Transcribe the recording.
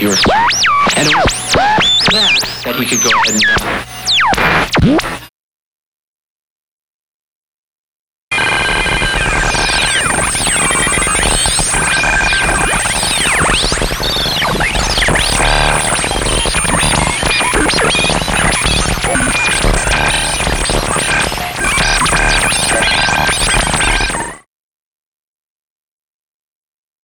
you were. And it was that he could go ahead and